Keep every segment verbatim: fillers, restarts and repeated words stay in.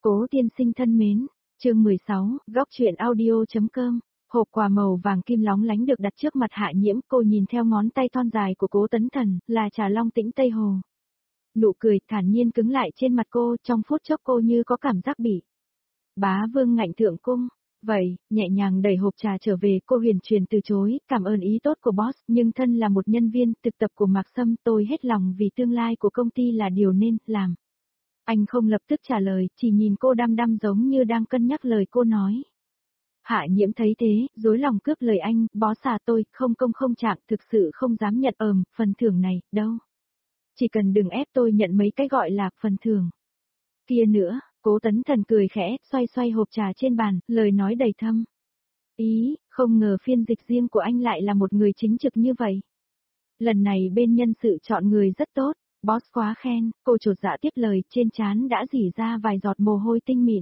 Cố tiên sinh thân mến, chương mười sáu, góc truyện audio.com, hộp quà màu vàng kim lóng lánh được đặt trước mặt Hạ Nhiễm, cô nhìn theo ngón tay thon dài của Cố Tấn Thần, là trà long tĩnh Tây Hồ. Nụ cười thản nhiên cứng lại trên mặt cô, trong phút chốc cô như có cảm giác bị bá vương ngạnh thượng cung. Vậy, nhẹ nhàng đẩy hộp trà trở về, cô huyền truyền từ chối, cảm ơn ý tốt của boss, nhưng thân là một nhân viên thực tập của Mạc Sâm, tôi hết lòng vì tương lai của công ty là điều nên làm. Anh không lập tức trả lời, chỉ nhìn cô đăm đăm giống như đang cân nhắc lời cô nói. Hạ Nhiễm thấy thế, dối lòng cướp lời anh, boss à tôi, không công không trạng, thực sự không dám nhận ờm, phần thưởng này, đâu. Chỉ cần đừng ép tôi nhận mấy cái gọi là phần thưởng. Kia nữa, Cố Tấn Thần cười khẽ, xoay xoay hộp trà trên bàn, lời nói đầy thâm ý, không ngờ phiên dịch riêng của anh lại là một người chính trực như vậy. Lần này bên nhân sự chọn người rất tốt, boss quá khen, cô chột dạ tiếp lời, trên trán đã rỉ ra vài giọt mồ hôi tinh mịn.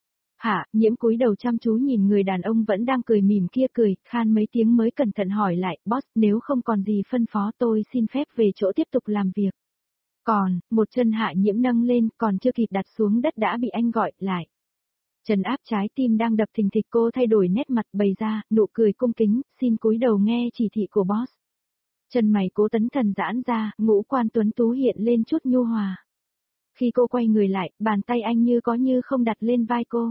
Hạ Nhiễm cúi đầu chăm chú nhìn người đàn ông vẫn đang cười mỉm kia cười, khan mấy tiếng mới cẩn thận hỏi lại, boss nếu không còn gì phân phó tôi xin phép về chỗ tiếp tục làm việc. Còn, một chân Hạ Nhiễm nâng lên, còn chưa kịp đặt xuống đất đã bị anh gọi lại. Trần áp trái tim đang đập thình thịch, cô thay đổi nét mặt bày ra, nụ cười cung kính, xin cúi đầu nghe chỉ thị của boss. Chân mày Cố Tấn Thần giãn ra, ngũ quan tuấn tú hiện lên chút nhu hòa. Khi cô quay người lại, bàn tay anh như có như không đặt lên vai cô.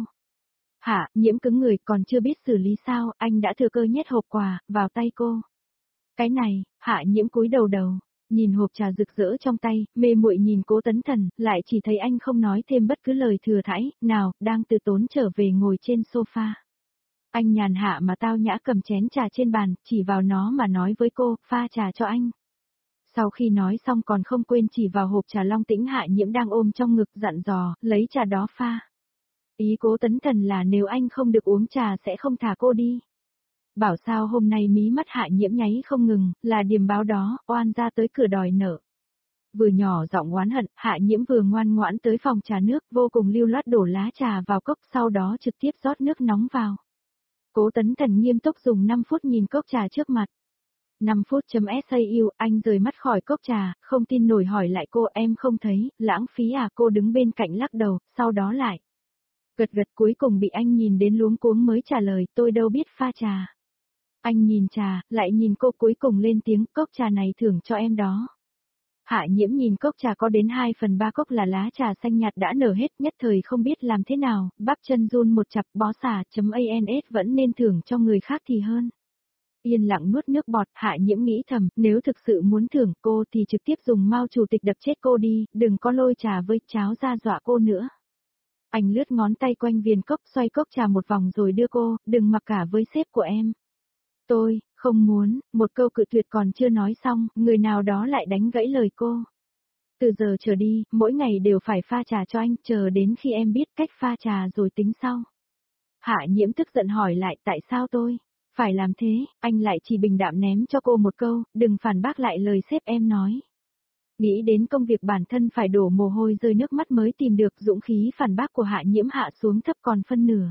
Hạ Nhiễm cứng người, còn chưa biết xử lý sao, anh đã thừa cơ nhét hộp quà vào tay cô. Cái này, Hạ Nhiễm cúi đầu đầu, nhìn hộp trà rực rỡ trong tay, mê muội nhìn Cố Tấn Thần, lại chỉ thấy anh không nói thêm bất cứ lời thừa thãi, nào, đang từ tốn trở về ngồi trên sofa. Anh nhàn hạ mà tao nhã cầm chén trà trên bàn, chỉ vào nó mà nói với cô, pha trà cho anh. Sau khi nói xong còn không quên chỉ vào hộp trà long tĩnh Hạ Nhiễm đang ôm trong ngực, dặn dò, lấy trà đó pha. Ý Cố Tấn Thần là nếu anh không được uống trà sẽ không thả cô đi. Bảo sao hôm nay mí mắt Hạ Nhiễm nháy không ngừng, là điềm báo đó, oan ra tới cửa đòi nợ. Vừa nhỏ giọng oán hận, Hạ Nhiễm vừa ngoan ngoãn tới phòng trà nước, vô cùng lưu loát đổ lá trà vào cốc, sau đó trực tiếp rót nước nóng vào. Cố Tấn Thần nghiêm túc dùng năm phút nhìn cốc trà trước mặt. năm phút.sau, anh rời mắt khỏi cốc trà, không tin nổi hỏi lại cô, em không thấy, lãng phí à? Cô đứng bên cạnh lắc đầu, sau đó lại gật gật, cuối cùng bị anh nhìn đến luống cuống mới trả lời, tôi đâu biết pha trà. Anh nhìn trà, lại nhìn cô, cuối cùng lên tiếng, cốc trà này thưởng cho em đó. Hạ Nhiễm nhìn cốc trà có đến hai phần ba cốc là lá trà xanh nhạt đã nở hết, nhất thời không biết làm thế nào, bắp chân run một chặp, bó xả.ans vẫn nên thưởng cho người khác thì hơn. Yên lặng nuốt nước bọt, Hạ Nhiễm nghĩ thầm, nếu thực sự muốn thưởng cô thì trực tiếp dùng Mao chủ tịch đập chết cô đi, đừng có lôi trà với cháo ra dọa cô nữa. Anh lướt ngón tay quanh viền cốc, xoay cốc trà một vòng rồi đưa cô, đừng mặc cả với sếp của em. Tôi, không muốn, một câu cự tuyệt còn chưa nói xong, người nào đó lại đánh gãy lời cô. Từ giờ trở đi, mỗi ngày đều phải pha trà cho anh, chờ đến khi em biết cách pha trà rồi tính sau. Hạ Nhiễm tức giận hỏi lại, tại sao tôi phải làm thế? Anh lại chỉ bình đạm ném cho cô một câu, đừng phản bác lại lời sếp em nói. Nghĩ đến công việc bản thân phải đổ mồ hôi rơi nước mắt mới tìm được dũng khí phản bác của Hạ Nhiễm hạ xuống thấp còn phân nửa.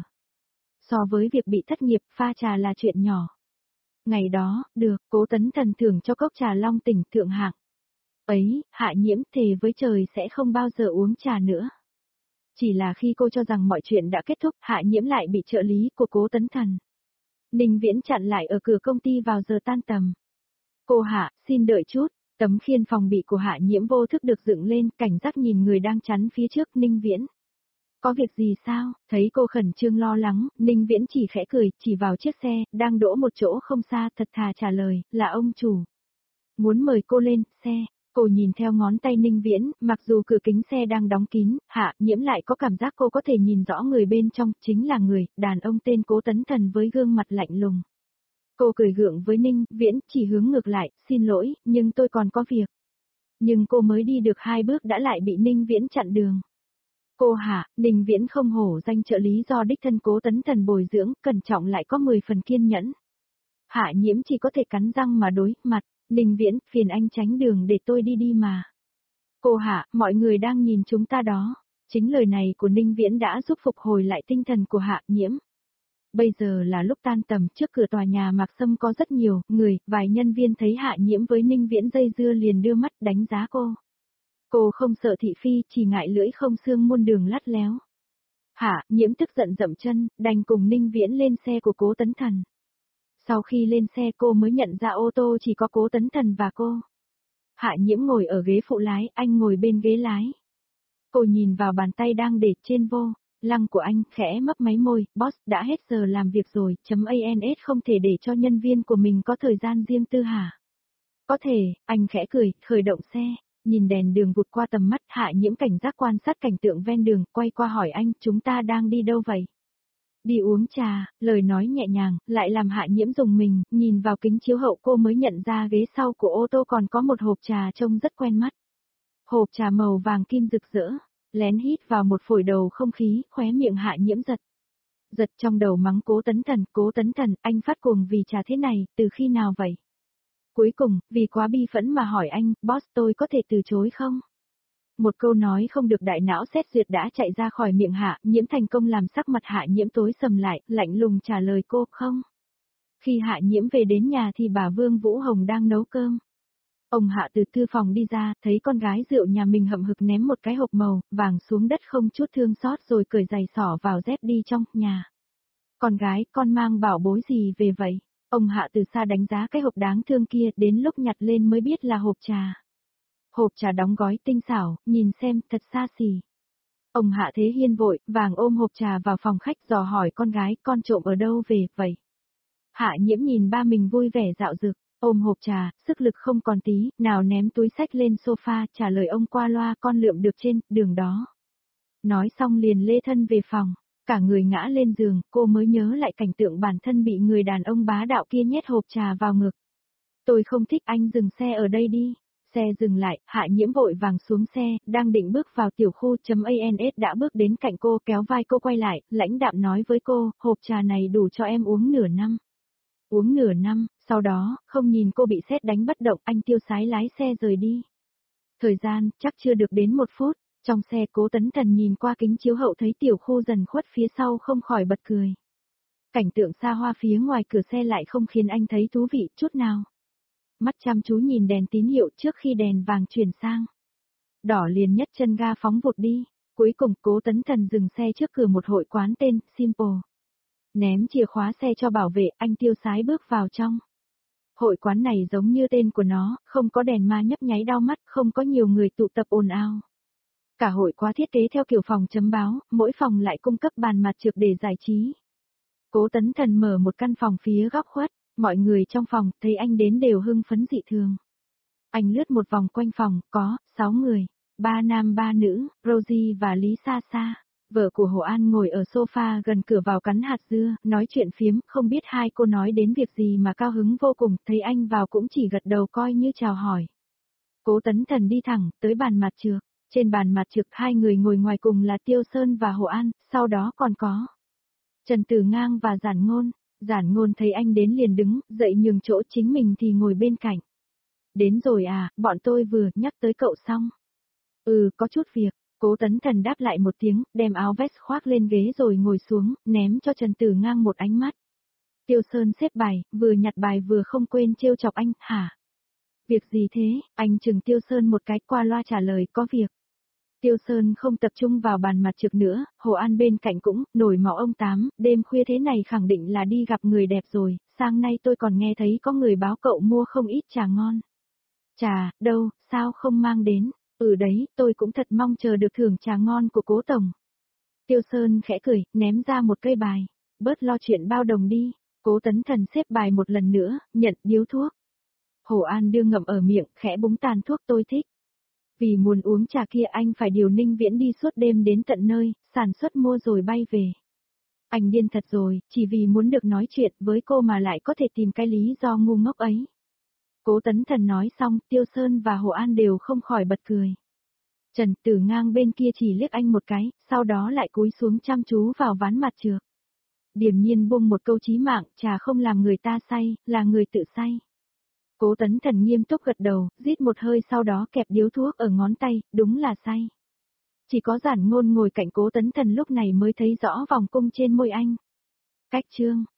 So với việc bị thất nghiệp, pha trà là chuyện nhỏ. Ngày đó, được, Cố Tấn Thần thưởng cho cốc trà long tỉnh thượng hạng. Ấy, Hạ Nhiễm thề với trời sẽ không bao giờ uống trà nữa. Chỉ là khi cô cho rằng mọi chuyện đã kết thúc, Hạ Nhiễm lại bị trợ lý của Cố Tấn Thần Ninh Viễn chặn lại ở cửa công ty vào giờ tan tầm. Cô Hạ, xin đợi chút, tấm khiên phòng bị của Hạ Nhiễm vô thức được dựng lên, cảnh giác nhìn người đang chắn phía trước, Ninh Viễn. Có việc gì sao? Thấy cô khẩn trương lo lắng, Ninh Viễn chỉ khẽ cười, chỉ vào chiếc xe, đang đỗ một chỗ không xa, thật thà trả lời, là ông chủ. Muốn mời cô lên, xe. Cô nhìn theo ngón tay Ninh Viễn, mặc dù cửa kính xe đang đóng kín, Hạ Nhiễm lại có cảm giác cô có thể nhìn rõ người bên trong, chính là người, đàn ông tên Cố Tấn Thần với gương mặt lạnh lùng. Cô cười gượng với Ninh Viễn, chỉ hướng ngược lại, xin lỗi, nhưng tôi còn có việc. Nhưng cô mới đi được hai bước đã lại bị Ninh Viễn chặn đường. Cô Hạ, Ninh Viễn không hổ danh trợ lý do đích thân Cố Tấn Thần bồi dưỡng, cẩn trọng lại có mười phần kiên nhẫn. Hạ Nhiễm chỉ có thể cắn răng mà đối mặt, Ninh Viễn, phiền anh tránh đường để tôi đi đi mà. Cô Hạ, mọi người đang nhìn chúng ta đó. Chính lời này của Ninh Viễn đã giúp phục hồi lại tinh thần của Hạ Nhiễm. Bây giờ là lúc tan tầm, trước cửa tòa nhà Mạc Sâm có rất nhiều người, vài nhân viên thấy Hạ Nhiễm với Ninh Viễn dây dưa liền đưa mắt đánh giá cô. Cô không sợ thị phi, chỉ ngại lưỡi không xương muôn đường lắt léo. Hạ Nhiễm tức giận dậm chân, đành cùng Ninh Viễn lên xe của Cố Tấn Thần. Sau khi lên xe cô mới nhận ra ô tô chỉ có Cố Tấn Thần và cô. Hạ Nhiễm ngồi ở ghế phụ lái, anh ngồi bên ghế lái. Cô nhìn vào bàn tay đang để trên vô lăng của anh, khẽ mấp máy môi, boss, đã hết giờ làm việc rồi, chấm ans không thể để cho nhân viên của mình có thời gian riêng tư hả? Có thể, anh khẽ cười, khởi động xe, nhìn đèn đường vụt qua tầm mắt, Hạ Nhiễm cảnh giác quan sát cảnh tượng ven đường, quay qua hỏi anh, chúng ta đang đi đâu vậy? Đi uống trà, lời nói nhẹ nhàng, lại làm Hạ Nhiễm rùng mình, nhìn vào kính chiếu hậu cô mới nhận ra ghế sau của ô tô còn có một hộp trà trông rất quen mắt. Hộp trà màu vàng kim rực rỡ, lén hít vào một phổi đầu không khí, khóe miệng Hạ Nhiễm giật. Giật trong đầu mắng Cố Tấn Thần, Cố Tấn Thần, anh phát cuồng vì trà thế này, từ khi nào vậy? Cuối cùng, vì quá bi phẫn mà hỏi anh, boss tôi có thể từ chối không? Một câu nói không được đại não xét duyệt đã chạy ra khỏi miệng Hạ Nhiễm, thành công làm sắc mặt Hạ Nhiễm tối sầm lại, lạnh lùng trả lời cô, không. Khi Hạ Nhiễm về đến nhà thì bà Vương Vũ Hồng đang nấu cơm. Ông Hạ từ thư phòng đi ra, thấy con gái rượu nhà mình hậm hực ném một cái hộp màu vàng xuống đất không chút thương xót rồi cởi giày xỏ vào dép đi trong nhà. Con gái, con mang bảo bối gì về vậy? Ông Hạ từ xa đánh giá cái hộp đáng thương kia, đến lúc nhặt lên mới biết là hộp trà. Hộp trà đóng gói tinh xảo, nhìn xem, thật xa xỉ. Ông Hạ Thế Hiên vội, vàng ôm hộp trà vào phòng khách dò hỏi con gái, con trộm ở đâu về, vậy? Hạ Nhiễm nhìn ba mình vui vẻ dạo dực, ôm hộp trà, sức lực không còn tí, nào ném túi sách lên sofa, trả lời ông qua loa, con lượm được trên đường đó. Nói xong liền lê thân về phòng, cả người ngã lên giường, cô mới nhớ lại cảnh tượng bản thân bị người đàn ông bá đạo kia nhét hộp trà vào ngực. Tôi không thích, anh dừng xe ở đây đi. Xe dừng lại, Hạ Nhiễm vội vàng xuống xe, đang định bước vào tiểu khu chấm ans đã bước đến cạnh cô, kéo vai cô quay lại, lãnh đạm nói với cô, hộp trà này đủ cho em uống nửa năm. Uống nửa năm, sau đó, không nhìn cô bị sét đánh bất động, anh tiêu sái lái xe rời đi. Thời gian, chắc chưa được đến một phút, trong xe Cố Tấn Thần nhìn qua kính chiếu hậu thấy tiểu khu dần khuất phía sau không khỏi bật cười. Cảnh tượng xa hoa phía ngoài cửa xe lại không khiến anh thấy thú vị chút nào. Mắt chăm chú nhìn đèn tín hiệu trước khi đèn vàng chuyển sang. Đỏ liền nhất chân ga phóng vụt đi, cuối cùng Cố Tấn Thần dừng xe trước cửa một hội quán tên Simple. Ném chìa khóa xe cho bảo vệ, anh tiêu sái bước vào trong. Hội quán này giống như tên của nó, không có đèn ma nhấp nháy đau mắt, không có nhiều người tụ tập ồn ào. Cả hội quá thiết kế theo kiểu phòng chấm báo, mỗi phòng lại cung cấp bàn mặt trược để giải trí. Cố Tấn Thần mở một căn phòng phía góc khuất, mọi người trong phòng thấy anh đến đều hưng phấn dị thường. Anh lướt một vòng quanh phòng, có sáu người, ba nam ba nữ, Rosie và Lý Sa Sa. Vợ của Hồ An ngồi ở sofa gần cửa vào cắn hạt dưa, nói chuyện phiếm, không biết hai cô nói đến việc gì mà cao hứng vô cùng, thấy anh vào cũng chỉ gật đầu coi như chào hỏi. Cố Tấn Thần đi thẳng tới bàn mặt trược, trên bàn mặt trược hai người ngồi ngoài cùng là Tiêu Sơn và Hồ An, sau đó còn có Trần Tử Ngang và Giản Ngôn. Giản Ngôn thấy anh đến liền đứng, dậy nhường chỗ chính mình thì ngồi bên cạnh. Đến rồi à, bọn tôi vừa nhắc tới cậu xong. Ừ, có chút việc. Cố Tấn Thần đáp lại một tiếng, đem áo vest khoác lên ghế rồi ngồi xuống, ném cho Trần Tử Ngang một ánh mắt. Tiêu Sơn xếp bài, vừa nhặt bài vừa không quên trêu chọc anh, hả? Việc gì thế? Anh chừng Tiêu Sơn một cái, qua loa trả lời, có việc. Tiêu Sơn không tập trung vào bàn mặt trược nữa, Hồ An bên cạnh cũng, nổi máu ông Tám, đêm khuya thế này khẳng định là đi gặp người đẹp rồi, sáng nay tôi còn nghe thấy có người báo cậu mua không ít trà ngon. Trà, đâu, sao không mang đến? Ừ đấy, tôi cũng thật mong chờ được thưởng trà ngon của Cố Tổng. Tiêu Sơn khẽ cười, ném ra một cây bài. Bớt lo chuyện bao đồng đi. Cố Tấn Thần xếp bài một lần nữa, nhận điếu thuốc. Hồ An đưa ngậm ở miệng, khẽ búng tàn thuốc tôi thích. Vì muốn uống trà kia anh phải điều Ninh Viễn đi suốt đêm đến tận nơi, sản xuất mua rồi bay về. Anh điên thật rồi, chỉ vì muốn được nói chuyện với cô mà lại có thể tìm cái lý do ngu ngốc ấy. Cố Tấn Thần nói xong, Tiêu Sơn và Hồ An đều không khỏi bật cười. Trần Tử Ngang bên kia chỉ liếc anh một cái, sau đó lại cúi xuống chăm chú vào ván mặt trược. Điềm nhiên buông một câu chí mạng, trà không làm người ta say, là người tự say. Cố Tấn Thần nghiêm túc gật đầu, rít một hơi sau đó kẹp điếu thuốc ở ngón tay, đúng là say. Chỉ có Giản Ngôn ngồi cạnh Cố Tấn Thần lúc này mới thấy rõ vòng cung trên môi anh. Cách chương